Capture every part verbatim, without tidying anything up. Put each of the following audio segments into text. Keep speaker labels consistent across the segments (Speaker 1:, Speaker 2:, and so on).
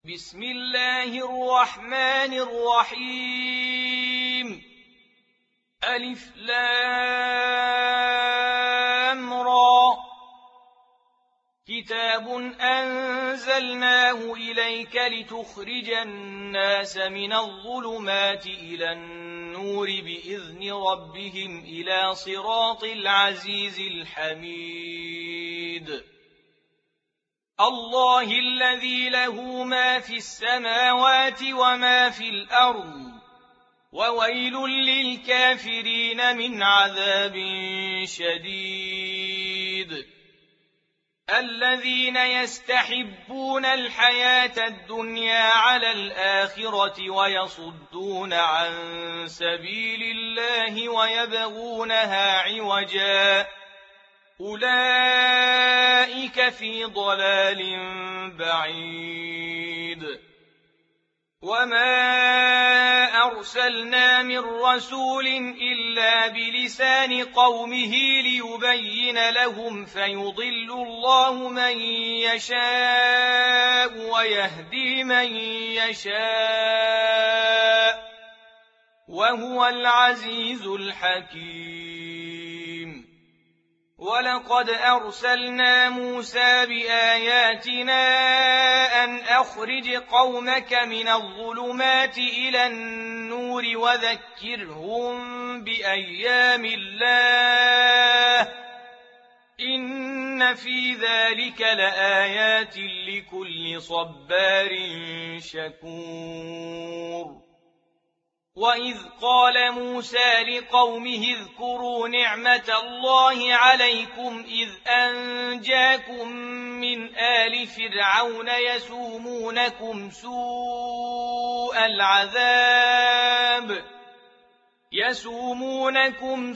Speaker 1: بسم الله الرحمن الرحيم ألف لام را كتاب أنزلناه إليك لتخرج الناس من الظلمات إلى النور بإذن ربهم إلى صراط العزيز الحميد الله الذي له ما في السماوات وما في الأرض وويل للكافرين من عذاب شديد الذين يستحبون الحياة الدنيا على الآخرة ويصدون عن سبيل الله ويبغونها عوجا أولئك في ضلال بعيد وما أرسلنا من رسول إلا بلسان قومه ليبين لهم فيضل الله من يشاء ويهدي من يشاء وهو العزيز الحكيم ولقد أرسلنا موسى بآياتنا أن أخرج قومك من الظلمات إلى النور وذكرهم بأيام الله إن في ذلك لآيات لكل صبار شكور وإذ قال موسى لقومه اذكروا نعمة الله عليكم إذ أنجاكم من آل فرعون يسومونكم سوء العذاب يسومونكم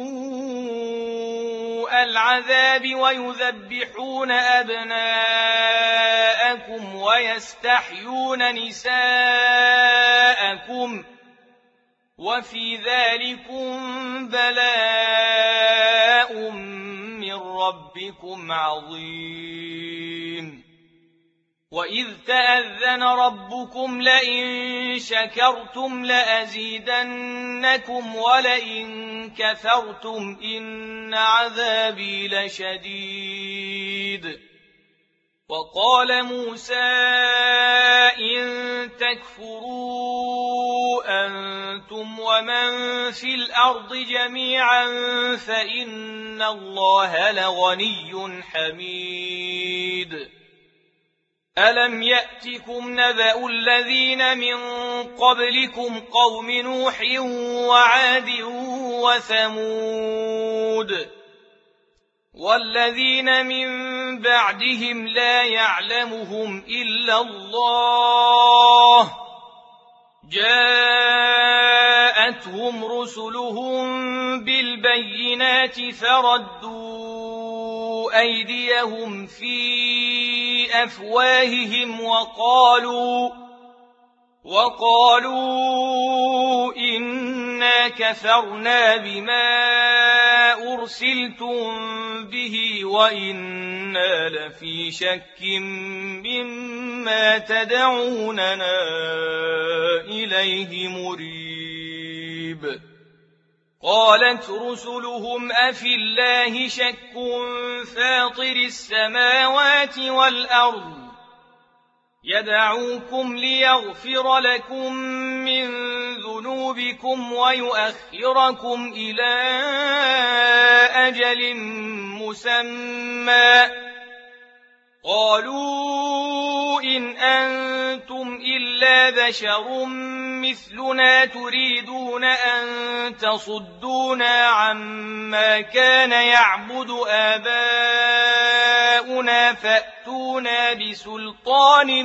Speaker 1: سوء العذاب ويذبحون أبناءكم ويستحيون نساءكم وفي ذلكم بلاء من ربكم عظيم وإذ تأذن ربكم لئن شكرتم لأزيدنكم ولئن كفرتم إن عذابي لشديد وقال موسى إن تكفروا أنتم ومن في الأرض جميعا فإن الله لغني حميد ألم يأتكم نبأ الذين من قبلكم قوم نوح وعاد وثمود والذين من بعدهم لا يعلمهم إلا الله جاءتهم رسلهم بالبينات فردوا أيديهم في أفواههم وقالوا وقالوا إنا كفرنا بما أرسلتم به وإنا لفي شك مما تدعوننا إليه مريب قالت رسلهم أفي الله شك فاطر السماوات والأرض يدعوكم ليغفر لكم من ذنوبكم ويؤخركم إلى أجل مسمى قالوا إن أنتم إلا بشر مثلنا تريدون أن تصدونا عما كان يعبد آباؤنا فأتونا بسلطان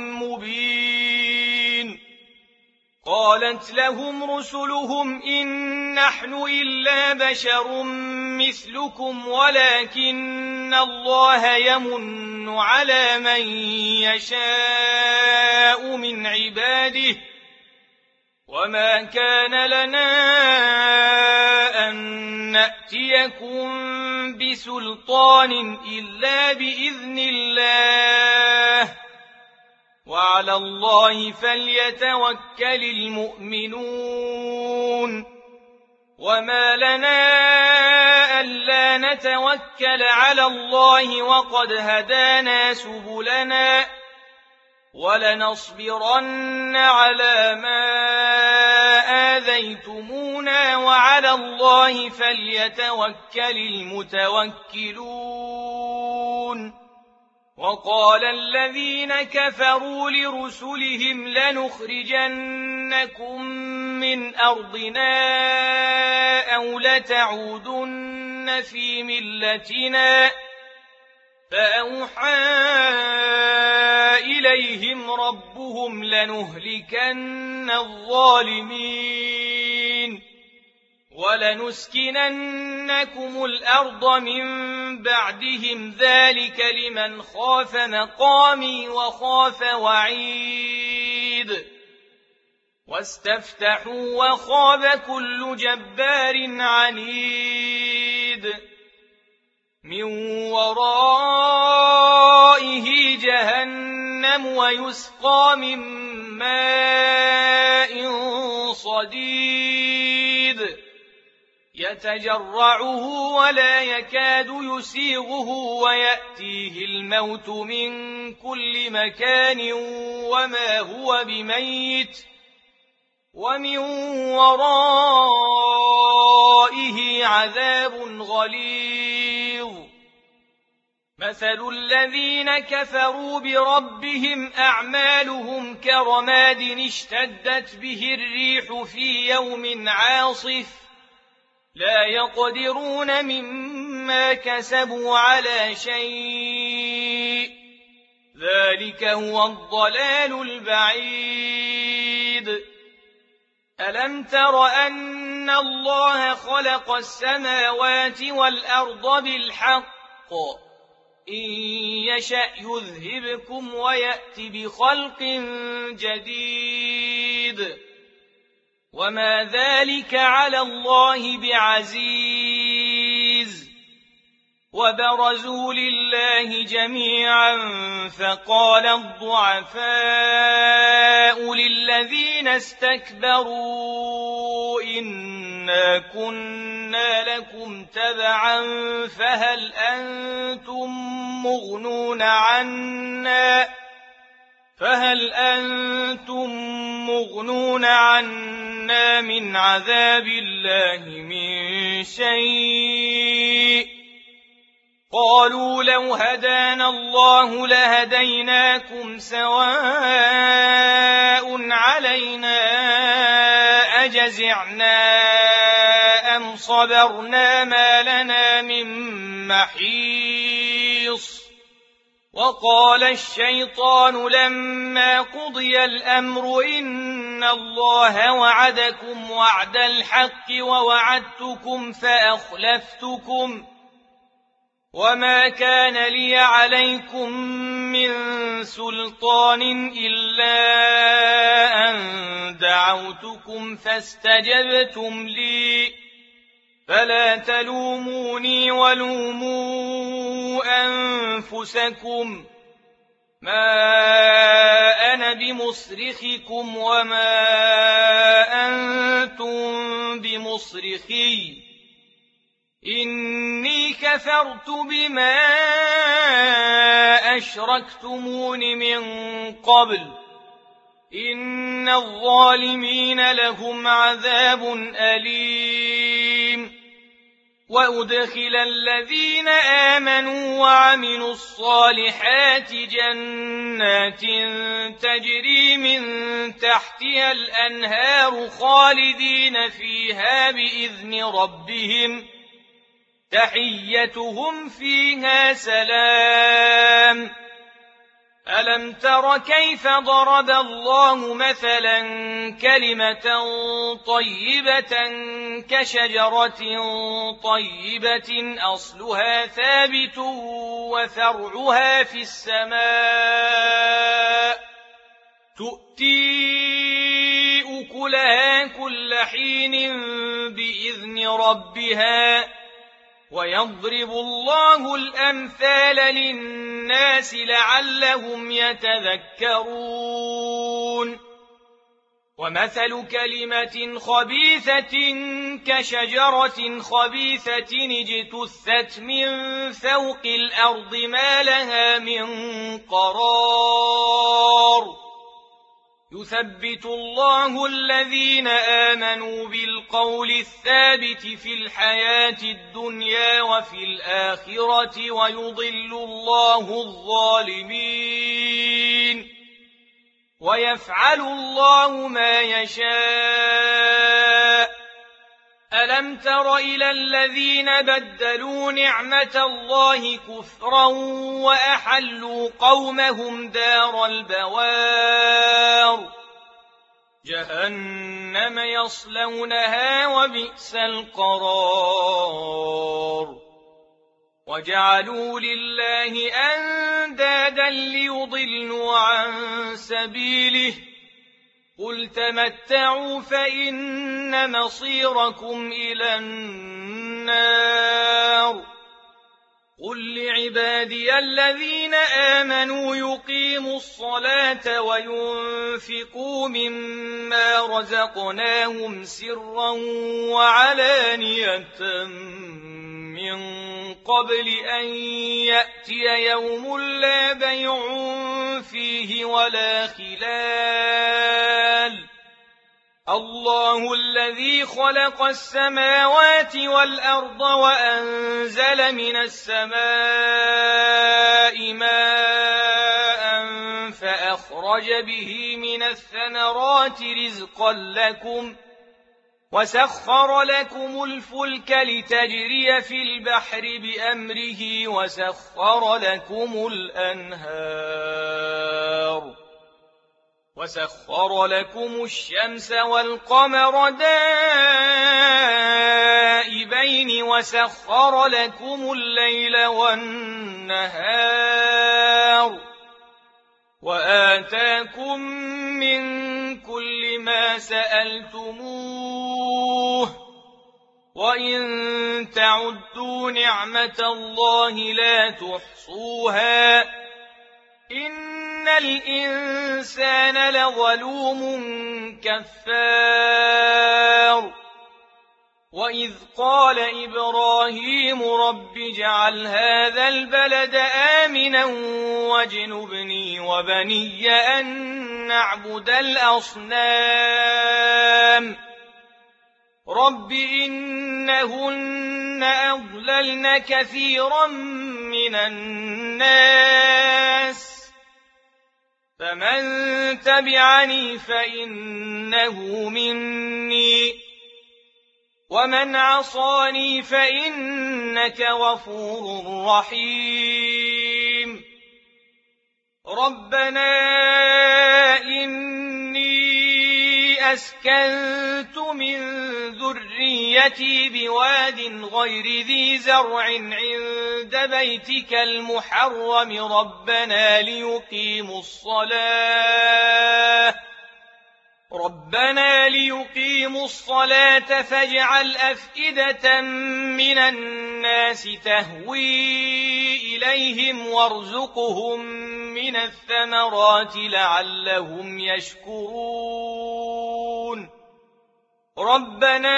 Speaker 1: مبين قالت لهم رسلهم إن نحن إلا بشر مثلكم ولكن الله يمن على من يشاء من عباده وما كان لنا أن نأتيكم بسلطان إلا بإذن الله وعلى الله فليتوكل المؤمنون وما لنا ألا نتوكل على الله وقد هدانا سبلنا ولنصبرن على ما آذيتمونا وعلى الله فليتوكل المتوكلون وقال الذين كفروا لرسلهم لنخرجنكم من أرضنا أو لتعودن في ملتنا فأوحى إليهم ربهم لنهلكن الظالمين ولنسكننكم الأرض من بعدهم ذلك لمن خاف مقامي وخاف وعيد واستفتحوا وخاب كل جبار عنيد من ورائه جهنم ويسقى من ماء صديد يتجرعه ولا يكاد يسيغه ويأتيه الموت من كل مكان وما هو بميت ومن ورائه عذاب غليظ مثل الذين كفروا بربهم أعمالهم كرماد اشتدت به الريح في يوم عاصف لا يقدرون مما كسبوا على شيء ذلك هو الضلال البعيد ألم تر أن الله خلق السماوات والأرض بالحق إن يشأ يذهبكم ويأت بخلق جديد وما ذلك على الله بعزيز وبرزوا لله جميعا فقال الضعفاء للذين استكبروا إنا كنا لكم تبعا فهل أنتم مغنون عنا فهل أنتم مغنون عنا من عذاب الله من شيء قالوا لو هدانا الله لهديناكم سواء علينا أجزعنا أم صبرنا ما لنا من محيص وقال الشيطان لما قضي الأمر إن الله وعدكم وعد الحق ووعدتكم فأخلفتكم وما كان لي عليكم من سلطان إلا أن دعوتكم فاستجبتم لي فلا تلوموني ولوموا أنفسكم ما أنا بمصرخكم وما أنتم بمصرخي إني كفرت بما أشركتمون من قبل إن الظالمين لهم عذاب أليم وأدخل الذين آمنوا وعملوا الصالحات جنات تجري من تحتها الأنهار خالدين فيها بإذن ربهم تحيتهم فيها سلام ألم تر كيف ضرب الله مثلا كلمة طيبة كشجرة طيبة أصلها ثابت وفرعها في السماء تؤتي أكلها كل حين بإذن ربها ويضرب الله الأمثال للناس الناس لعلهم يتذكرون ومثل كلمة خبيثة كشجرة خبيثة اجتثت من فوق الأرض ما لها من قرار يثبت الله الذين آمنوا بالقول الثابت في الحياة الدنيا وفي الآخرة ويضل الله الظالمين ويفعل الله ما يشاء ألم تر إلى الذين بدلوا نعمة الله كفرا وأحلوا قومهم دار البوار جهنم يصلونها وبئس القرار وجعلوا لله أندادا ليضلوا عن سبيله قل تمتعوا فإن مصيركم إلى النار قل لعبادي الذين آمنوا يقيموا الصلاة وينفقوا مما رزقناهم سرا وعلانية من قبل أن يأتي يوم لا بيع فيه ولا خلال الله الذي خلق السماوات والأرض وأنزل من السماء ماء فأخرج به من الثمرات رزقا لكم وسخر لكم الفلك لتجري في البحر بأمره وسخر لكم الأنهار وسخر لكم الشمس والقمر دائبين وسخر لكم الليل والنهار وآتاكم من كل ما سألتموه وإن تعدوا نعمة الله لا تحصوها إن الإنسان لظلوم كفار وإذ قال إبراهيم رب اجعل هذا البلد آمنا واجنبني وبني أن نعبد الأصنام رب إنهن أضللن كثيرا من الناس فمن تبعني فإنه مني ومن عصاني فإنك غفور رحيم ربنا إني أسكنت من ذريتي بواد غير ذي زرع عند بيتك المحرم ربنا ليقيموا الصلاة ربنا ليقيموا الصلاة فاجعل أفئدة من الناس تهوي إليهم وارزقهم من الثمرات لعلهم يشكرون ربنا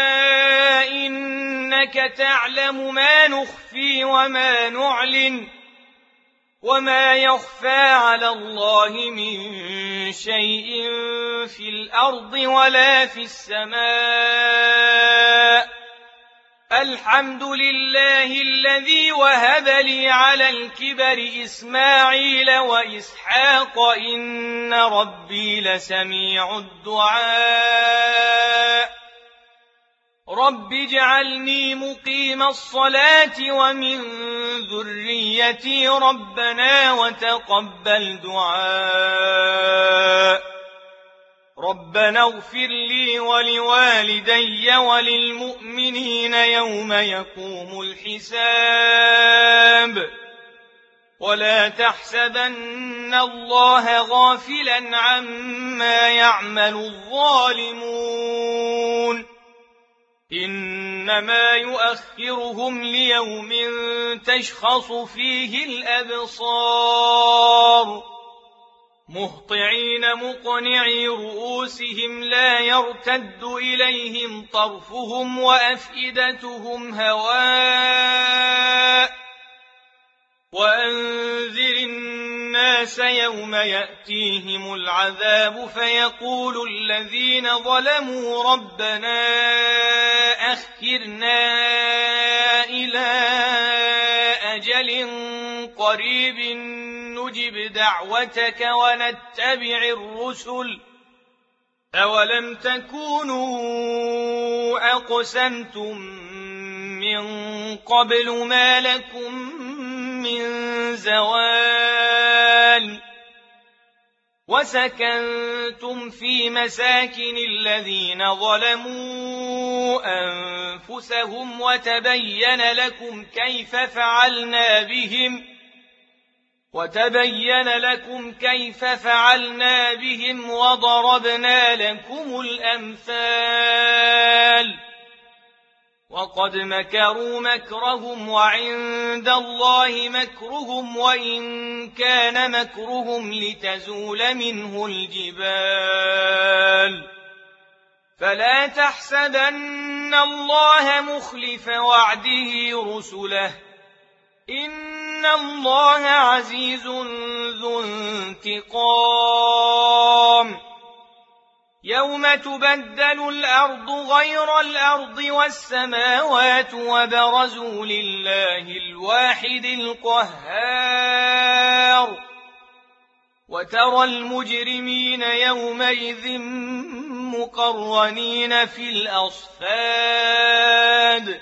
Speaker 1: إنك تعلم ما نخفي وما نعلن وما يخفى على الله من شيء في الأرض ولا في السماء الحمد لله الذي وهب لي على الكبر إسماعيل وإسحاق إن ربي لسميع الدعاء رب اجعلني مقيم الصلاة ومن ذريتي ربنا وتقبل دعاء ربنا اغفر لي ولوالدي وللمؤمنين يوم يقوم الحساب ولا تحسبن الله غافلا عما يعمل الظالمون إنما يؤخرهم ليوم تشخص فيه الأبصار مهطعين مقنعي رؤوسهم لا يرتد إليهم طرفهم وأفئدتهم هواء وأنذر الناس يوم يأتيهم العذاب فيقول الذين ظلموا ربنا أخرنا إلى أجل قريب نجب دعوتك ونتبع الرسل أولم تكونوا أقسمتم من قبل ما لكم من زوال وسكنتم في مساكن الذين ظلموا أنفسهم وتبين لكم كيف فعلنا بهم وتبين لكم كيف فعلنا بهم وضربنا لكم الأمثال وقد مكروا مكرهم وعند الله مكرهم وإن كان مكرهم لتزول منه الجبال فلا تحسبن الله مخلف وعده رسله إن الله عزيز ذو انتقام يوم تبدل الأرض غير الأرض والسماوات وبرزوا لله الواحد القهار وترى المجرمين يومئذ مقرنين في الأصفاد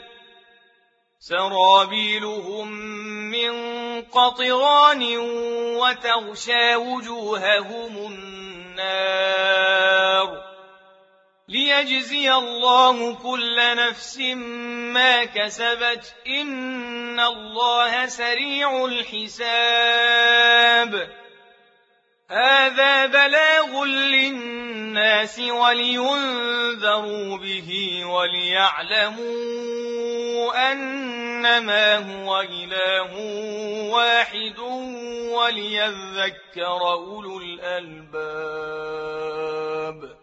Speaker 1: سرابيلهم من قطران وتغشى وجوههم النار ليجزي الله كل نفس ما كسبت إن الله سريع الحساب هذا بلاغ للناس ولينذروا به وليعلموا أنما هو إله واحد وليذكر أولو الألباب